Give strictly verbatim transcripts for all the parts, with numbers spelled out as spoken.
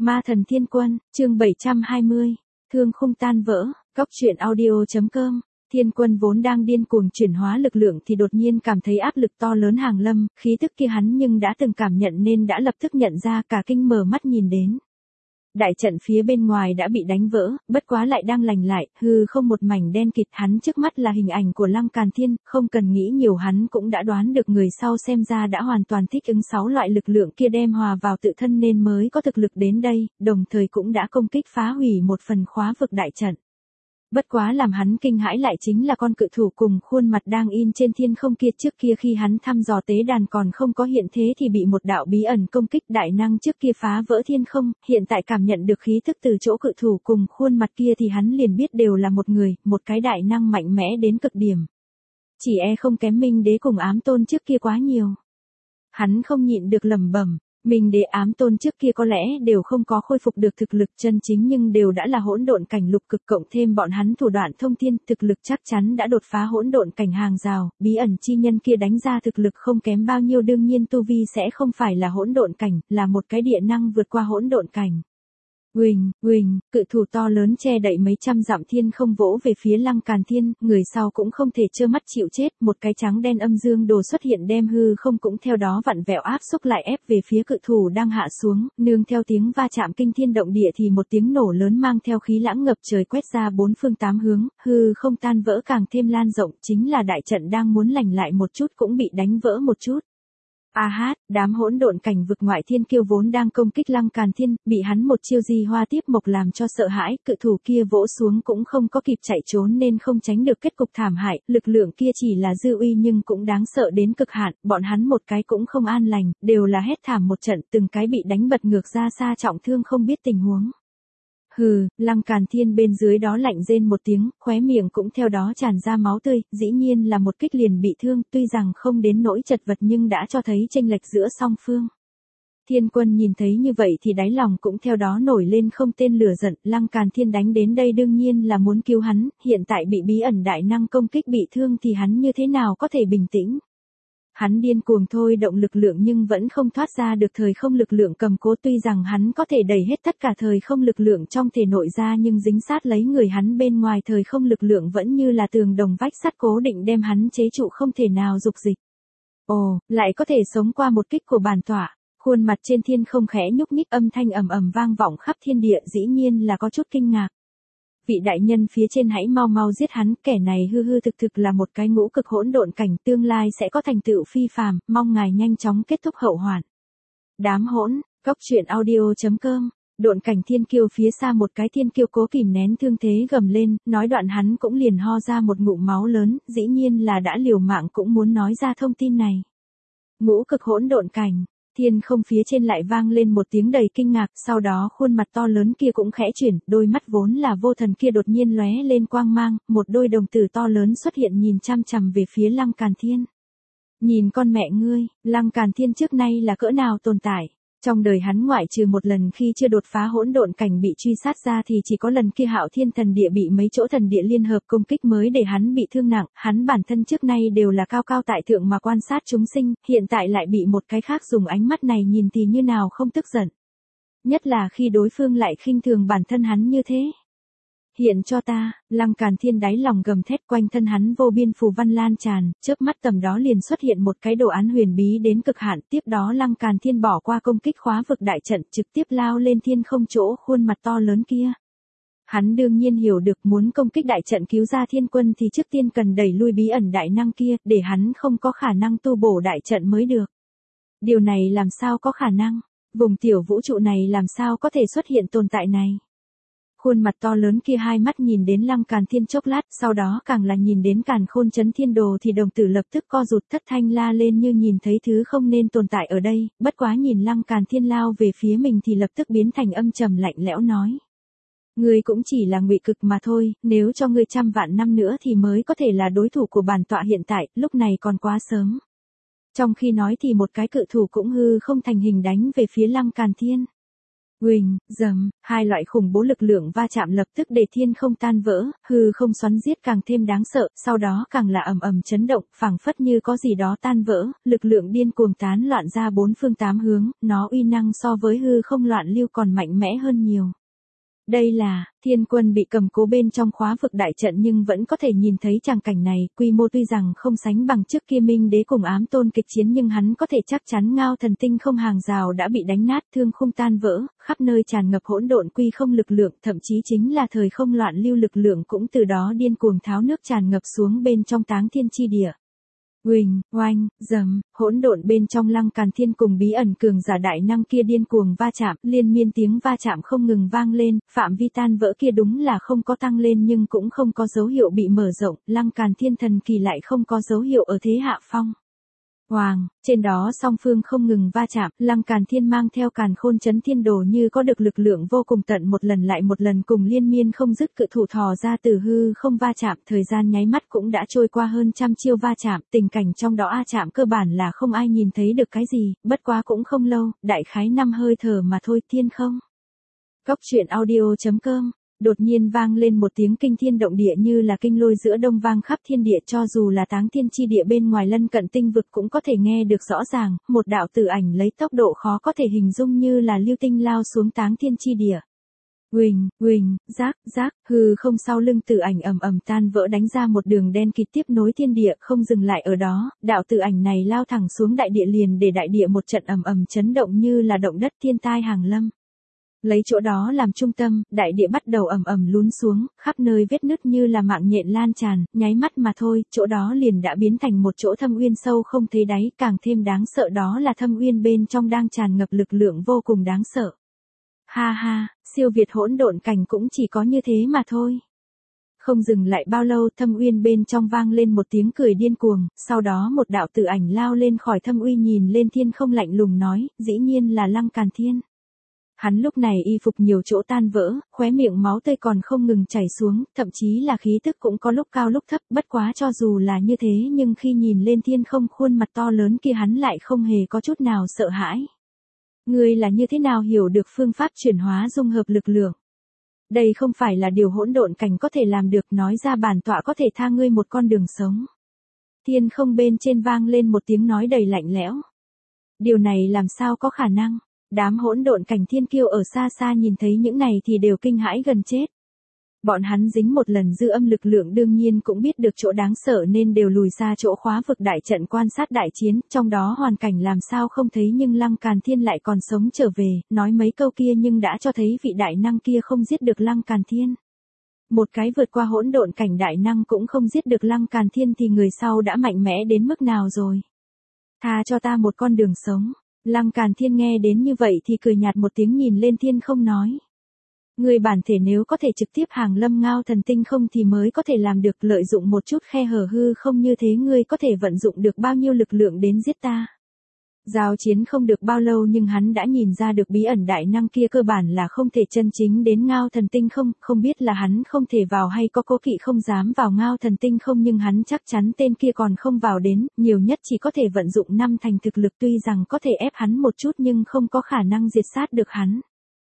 Ma thần thiên quân, chương bảy trăm hai mươi, thương khung tan vỡ, góc truyện audio chấm com. Thiên quân vốn đang điên cuồng chuyển hóa lực lượng thì đột nhiên cảm thấy áp lực to lớn hàng lâm, khí tức kia hắn nhưng đã từng cảm nhận nên đã lập tức nhận ra, cả kinh mở mắt nhìn đến. Đại trận phía bên ngoài đã bị đánh vỡ, bất quá lại đang lành lại, hư không một mảnh đen kịt, hắn trước mắt là hình ảnh của Lăng Càn Thiên, không cần nghĩ nhiều hắn cũng đã đoán được người sau xem ra đã hoàn toàn thích ứng sáu loại lực lượng kia đem hòa vào tự thân nên mới có thực lực đến đây, đồng thời cũng đã công kích phá hủy một phần khóa vực đại trận. Bất quá làm hắn kinh hãi lại chính là con cự thủ cùng khuôn mặt đang in trên thiên không kia, trước kia khi hắn thăm dò tế đàn còn không có hiện thế thì bị một đạo bí ẩn công kích đại năng trước kia phá vỡ thiên không, hiện tại cảm nhận được khí thức từ chỗ cự thủ cùng khuôn mặt kia thì hắn liền biết đều là một người, một cái đại năng mạnh mẽ đến cực điểm. Chỉ e không kém Minh Đế cùng Ám Tôn trước kia quá nhiều. Hắn không nhịn được lẩm bẩm. Minh Đế Ám Tôn trước kia có lẽ đều không có khôi phục được thực lực chân chính nhưng đều đã là hỗn độn cảnh lục cực, cộng thêm bọn hắn thủ đoạn thông thiên, thực lực chắc chắn đã đột phá hỗn độn cảnh hàng rào, bí ẩn chi nhân kia đánh ra thực lực không kém bao nhiêu, đương nhiên tu vi sẽ không phải là hỗn độn cảnh, là một cái địa năng vượt qua hỗn độn cảnh. Uỳnh, uỳnh, cự thủ to lớn che đậy mấy trăm dặm thiên không vỗ về phía Lăng Càn Thiên, người sau cũng không thể trơ mắt chịu chết, một cái trắng đen âm dương đồ xuất hiện đem hư không cũng theo đó vặn vẹo áp xúc lại ép về phía cự thủ đang hạ xuống, nương theo tiếng va chạm kinh thiên động địa thì một tiếng nổ lớn mang theo khí lãng ngập trời quét ra bốn phương tám hướng, hư không tan vỡ càng thêm lan rộng, chính là đại trận đang muốn lành lại một chút cũng bị đánh vỡ một chút. A hát, đám hỗn độn cảnh vực ngoại thiên kiêu vốn đang công kích Lăng Càn Thiên, bị hắn một chiêu di hoa tiếp mộc làm cho sợ hãi, cự thủ kia vỗ xuống cũng không có kịp chạy trốn nên không tránh được kết cục thảm hại, lực lượng kia chỉ là dư uy nhưng cũng đáng sợ đến cực hạn, bọn hắn một cái cũng không an lành, đều là hét thảm một trận, từng cái bị đánh bật ngược ra xa trọng thương không biết tình huống. Hừ, Lăng Càn Thiên bên dưới đó lạnh rên một tiếng, khóe miệng cũng theo đó tràn ra máu tươi, dĩ nhiên là một kích liền bị thương, tuy rằng không đến nỗi chật vật nhưng đã cho thấy chênh lệch giữa song phương. Thiên quân nhìn thấy như vậy thì đáy lòng cũng theo đó nổi lên không tên lửa giận, Lăng Càn Thiên đánh đến đây đương nhiên là muốn cứu hắn, hiện tại bị bí ẩn đại năng công kích bị thương thì hắn như thế nào có thể bình tĩnh. Hắn điên cuồng thôi động lực lượng nhưng vẫn không thoát ra được thời không lực lượng cầm cố, tuy rằng hắn có thể đẩy hết tất cả thời không lực lượng trong thể nội ra nhưng dính sát lấy người hắn bên ngoài thời không lực lượng vẫn như là tường đồng vách sắt cố định đem hắn chế trụ không thể nào dục dịch. Ồ, lại có thể sống qua một kích của bản tọa, khuôn mặt trên thiên không khẽ nhúc nhích, âm thanh ầm ầm vang vọng khắp thiên địa, dĩ nhiên là có chút kinh ngạc. Vị đại nhân phía trên hãy mau mau giết hắn, kẻ này hư hư thực thực là một cái ngũ cực hỗn độn cảnh, tương lai sẽ có thành tựu phi phàm, mong ngài nhanh chóng kết thúc hậu hoạn. Đám hỗn, góc truyện audio chấm com. Độn cảnh thiên kiêu phía xa một cái thiên kiêu cố kìm nén thương thế gầm lên, nói đoạn hắn cũng liền ho ra một ngụm máu lớn, dĩ nhiên là đã liều mạng cũng muốn nói ra thông tin này. Ngũ cực hỗn độn cảnh. Thiên không phía trên lại vang lên một tiếng đầy kinh ngạc, sau đó khuôn mặt to lớn kia cũng khẽ chuyển, đôi mắt vốn là vô thần kia đột nhiên lóe lên quang mang, một đôi đồng tử to lớn xuất hiện nhìn chăm chằm về phía Lăng Càn Thiên. Nhìn con mẹ ngươi, Lăng Càn Thiên trước nay là cỡ nào tồn tại. Trong đời hắn ngoại trừ một lần khi chưa đột phá hỗn độn cảnh bị truy sát ra thì chỉ có lần kia Hạo Thiên thần địa bị mấy chỗ thần địa liên hợp công kích mới để hắn bị thương nặng, hắn bản thân trước nay đều là cao cao tại thượng mà quan sát chúng sinh, hiện tại lại bị một cái khác dùng ánh mắt này nhìn thì như nào không tức giận. Nhất là khi đối phương lại khinh thường bản thân hắn như thế. Hiện cho ta, Lăng Càn Thiên đáy lòng gầm thét, quanh thân hắn vô biên phù văn lan tràn, chớp mắt tầm đó liền xuất hiện một cái đồ án huyền bí đến cực hạn, tiếp đó Lăng Càn Thiên bỏ qua công kích khóa vực đại trận, trực tiếp lao lên thiên không chỗ khuôn mặt to lớn kia. Hắn đương nhiên hiểu được muốn công kích đại trận cứu ra thiên quân thì trước tiên cần đẩy lui bí ẩn đại năng kia, để hắn không có khả năng tu bổ đại trận mới được. Điều này làm sao có khả năng, vùng tiểu vũ trụ này làm sao có thể xuất hiện tồn tại này. Khuôn mặt to lớn kia hai mắt nhìn đến Lăng Càn Thiên chốc lát, sau đó càng là nhìn đến Càn Khôn Chấn Thiên Đồ thì đồng tử lập tức co rụt, thất thanh la lên như nhìn thấy thứ không nên tồn tại ở đây, bất quá nhìn Lăng Càn Thiên lao về phía mình thì lập tức biến thành âm trầm lạnh lẽo nói. Ngươi cũng chỉ là ngụy cực mà thôi, nếu cho ngươi trăm vạn năm nữa thì mới có thể là đối thủ của bản tọa hiện tại, lúc này còn quá sớm. Trong khi nói thì một cái cự thủ cũng hư không thành hình đánh về phía Lăng Càn Thiên. Huỳnh, dầm, hai loại khủng bố lực lượng va chạm lập tức để thiên không tan vỡ, hư không xoắn giết càng thêm đáng sợ, sau đó càng là ầm ầm chấn động, phảng phất như có gì đó tan vỡ, lực lượng điên cuồng tán loạn ra bốn phương tám hướng, nó uy năng so với hư không loạn lưu còn mạnh mẽ hơn nhiều. Đây là, thiên quân bị cầm cố bên trong khóa vực đại trận nhưng vẫn có thể nhìn thấy tràng cảnh này, quy mô tuy rằng không sánh bằng trước kia Minh Đế cùng Ám Tôn kịch chiến nhưng hắn có thể chắc chắn Ngao Thần Tinh không hàng rào đã bị đánh nát, thương khung tan vỡ, khắp nơi tràn ngập hỗn độn quy không lực lượng, thậm chí chính là thời không loạn lưu lực lượng cũng từ đó điên cuồng tháo nước tràn ngập xuống bên trong Táng Thiên chi địa. Huỳnh, oanh, dầm, hỗn độn bên trong Lăng Càn Thiên cùng bí ẩn cường giả đại năng kia điên cuồng va chạm, liên miên tiếng va chạm không ngừng vang lên, phạm vi tan vỡ kia đúng là không có tăng lên nhưng cũng không có dấu hiệu bị mở rộng, Lăng Càn Thiên thần kỳ lại không có dấu hiệu ở thế hạ phong. Hoàng, trên đó song phương không ngừng va chạm, Lăng Càn Thiên mang theo Càn Khôn Chấn Thiên Đồ như có được lực lượng vô cùng tận một lần lại một lần cùng liên miên không dứt cự thủ thò ra từ hư không va chạm, thời gian nháy mắt cũng đã trôi qua hơn trăm chiêu va chạm, tình cảnh trong đó a chạm cơ bản là không ai nhìn thấy được cái gì, bất quá cũng không lâu, đại khái năm hơi thở mà thôi, thiên không. Góc truyện audio chấm com. Đột nhiên vang lên một tiếng kinh thiên động địa như là kinh lôi giữa đông vang khắp thiên địa, cho dù là Táng Thiên chi địa bên ngoài lân cận tinh vực cũng có thể nghe được rõ ràng, một đạo tử ảnh lấy tốc độ khó có thể hình dung như là lưu tinh lao xuống Táng Thiên chi địa. Huỳnh, huỳnh, rác, rác, hư không sau lưng tử ảnh ầm ầm tan vỡ đánh ra một đường đen kịt tiếp nối thiên địa, không dừng lại ở đó, đạo tử ảnh này lao thẳng xuống đại địa liền để đại địa một trận ầm ầm chấn động như là động đất thiên tai hàng lâm. Lấy chỗ đó làm trung tâm, đại địa bắt đầu ầm ầm lún xuống, khắp nơi vết nứt như là mạng nhện lan tràn, nháy mắt mà thôi, chỗ đó liền đã biến thành một chỗ thâm uyên sâu không thấy đáy, càng thêm đáng sợ đó là thâm uyên bên trong đang tràn ngập lực lượng vô cùng đáng sợ. Ha ha, siêu việt hỗn độn cảnh cũng chỉ có như thế mà thôi. Không dừng lại bao lâu, thâm uyên bên trong vang lên một tiếng cười điên cuồng, sau đó một đạo tử ảnh lao lên khỏi thâm uyên nhìn lên thiên không lạnh lùng nói, dĩ nhiên là Lăng Càn Thiên. Hắn lúc này y phục nhiều chỗ tan vỡ, khóe miệng máu tươi còn không ngừng chảy xuống, thậm chí là khí tức cũng có lúc cao lúc thấp, bất quá cho dù là như thế nhưng khi nhìn lên thiên không khuôn mặt to lớn kia hắn lại không hề có chút nào sợ hãi. Ngươi là như thế nào hiểu được phương pháp chuyển hóa dung hợp lực lượng? Đây không phải là điều hỗn độn cảnh có thể làm được, nói ra bản tọa có thể tha ngươi một con đường sống. Thiên không bên trên vang lên một tiếng nói đầy lạnh lẽo. Điều này làm sao có khả năng? Đám hỗn độn cảnh thiên kiêu ở xa xa nhìn thấy những này thì đều kinh hãi gần chết. Bọn hắn dính một lần dư âm lực lượng đương nhiên cũng biết được chỗ đáng sợ nên đều lùi xa chỗ khóa vực đại trận quan sát đại chiến, trong đó hoàn cảnh làm sao không thấy nhưng Lăng Càn Thiên lại còn sống trở về, nói mấy câu kia nhưng đã cho thấy vị đại năng kia không giết được Lăng Càn Thiên. Một cái vượt qua hỗn độn cảnh đại năng cũng không giết được Lăng Càn Thiên thì người sau đã mạnh mẽ đến mức nào rồi. Tha cho ta một con đường sống. Lăng Càn Thiên nghe đến như vậy thì cười nhạt một tiếng nhìn lên thiên không nói. Người bản thể nếu có thể trực tiếp hàng lâm Ngao Thần Tinh không thì mới có thể làm được, lợi dụng một chút khe hở hư không như thế ngươi có thể vận dụng được bao nhiêu lực lượng đến giết ta. Giao chiến không được bao lâu nhưng hắn đã nhìn ra được bí ẩn đại năng kia cơ bản là không thể chân chính đến Ngao Thần Tinh không, không biết là hắn không thể vào hay có cố kỵ không dám vào Ngao Thần Tinh không nhưng hắn chắc chắn tên kia còn không vào đến, nhiều nhất chỉ có thể vận dụng năm thành thực lực tuy rằng có thể ép hắn một chút nhưng không có khả năng diệt sát được hắn.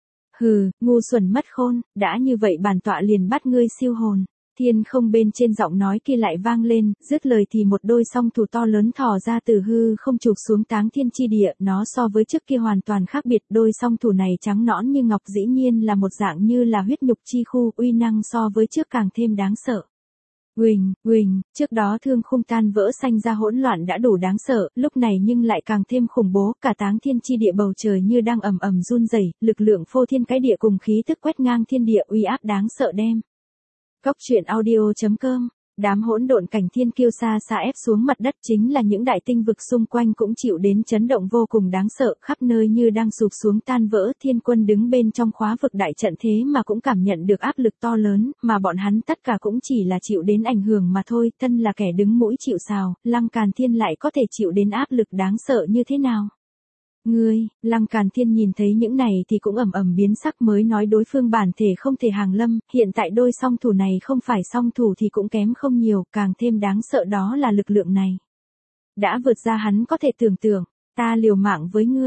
Hừ, ngu xuẩn mất khôn, đã như vậy bản tọa liền bắt ngươi siêu hồn. Thiên không bên trên giọng nói kia lại vang lên, dứt lời thì một đôi song thủ to lớn thò ra từ hư không chụp xuống Táng Thiên chi địa, nó so với trước kia hoàn toàn khác biệt, đôi song thủ này trắng nõn như ngọc dĩ nhiên là một dạng như là huyết nhục chi khu, uy năng so với trước càng thêm đáng sợ. Huỳnh, huỳnh, trước đó thương khung tan vỡ xanh ra hỗn loạn đã đủ đáng sợ, lúc này nhưng lại càng thêm khủng bố, cả Táng Thiên chi địa bầu trời như đang ầm ầm run rẩy, lực lượng phô thiên cái địa cùng khí tức quét ngang thiên địa uy áp đáng sợ đem. Góc truyện audio chấm com. Đám hỗn độn cảnh thiên kiêu xa xa ép xuống mặt đất chính là những đại tinh vực xung quanh cũng chịu đến chấn động vô cùng đáng sợ, khắp nơi như đang sụp xuống tan vỡ. Thiên quân đứng bên trong khóa vực đại trận thế mà cũng cảm nhận được áp lực to lớn, mà bọn hắn tất cả cũng chỉ là chịu đến ảnh hưởng mà thôi, thân là kẻ đứng mũi chịu sào, Lăng Càn Thiên lại có thể chịu đến áp lực đáng sợ như thế nào. Ngươi, Lăng Càn Thiên nhìn thấy những này thì cũng ầm ầm biến sắc mới nói đối phương bản thể không thể hàng lâm, hiện tại đôi song thủ này không phải song thủ thì cũng kém không nhiều, càng thêm đáng sợ đó là lực lượng này. Đã vượt ra hắn có thể tưởng tượng, ta liều mạng với ngươi.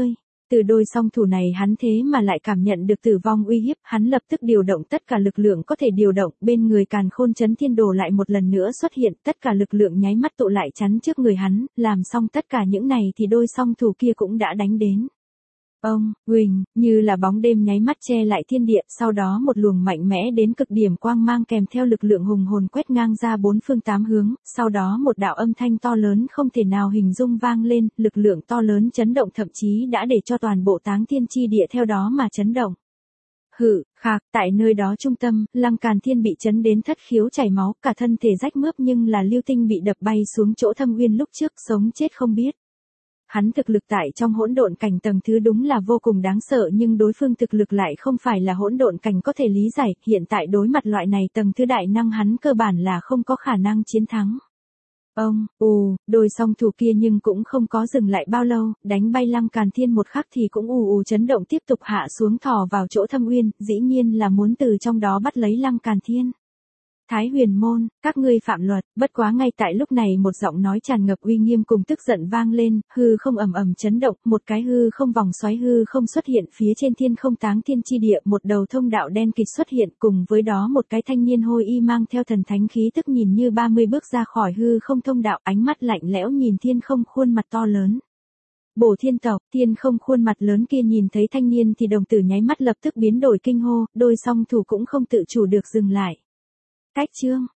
Từ đôi song thủ này hắn thế mà lại cảm nhận được tử vong uy hiếp, hắn lập tức điều động tất cả lực lượng có thể điều động, bên người Càn Khôn Chấn Thiên Đồ lại một lần nữa xuất hiện, tất cả lực lượng nháy mắt tụ lại chắn trước người hắn, làm xong tất cả những này thì đôi song thủ kia cũng đã đánh đến. Ông, huỳnh, như là bóng đêm nháy mắt che lại thiên địa, sau đó một luồng mạnh mẽ đến cực điểm quang mang kèm theo lực lượng hùng hồn quét ngang ra bốn phương tám hướng, sau đó một đạo âm thanh to lớn không thể nào hình dung vang lên, lực lượng to lớn chấn động thậm chí đã để cho toàn bộ táng thiên chi địa theo đó mà chấn động. Hự, khạc, tại nơi đó trung tâm, Lăng Càn Thiên bị chấn đến thất khiếu chảy máu, cả thân thể rách mướp nhưng là Lưu Tinh bị đập bay xuống chỗ thâm uyên lúc trước, sống chết không biết. Hắn thực lực tại trong hỗn độn cảnh tầng thứ đúng là vô cùng đáng sợ nhưng đối phương thực lực lại không phải là hỗn độn cảnh có thể lý giải, hiện tại đối mặt loại này tầng thứ đại năng hắn cơ bản là không có khả năng chiến thắng. Ông, ù, đôi song thủ kia nhưng cũng không có dừng lại bao lâu, đánh bay Lăng Càn Thiên một khắc thì cũng ù ù chấn động tiếp tục hạ xuống thò vào chỗ thâm uyên, dĩ nhiên là muốn từ trong đó bắt lấy Lăng Càn Thiên. Thái Huyền Môn, các ngươi phạm luật, bất quá ngay tại lúc này một giọng nói tràn ngập uy nghiêm cùng tức giận vang lên, hư không ầm ầm chấn động, một cái hư không vòng xoáy hư không xuất hiện phía trên thiên không táng thiên chi địa, một đầu thông đạo đen kịt xuất hiện, cùng với đó một cái thanh niên hôi y mang theo thần thánh khí tức nhìn như ba mươi bước ra khỏi hư không thông đạo, ánh mắt lạnh lẽo nhìn thiên không khuôn mặt to lớn. Bổ Thiên tộc, thiên không khuôn mặt lớn kia nhìn thấy thanh niên thì đồng tử nháy mắt lập tức biến đổi kinh hô, đôi song thủ cũng không tự chủ được dừng lại. Cách chương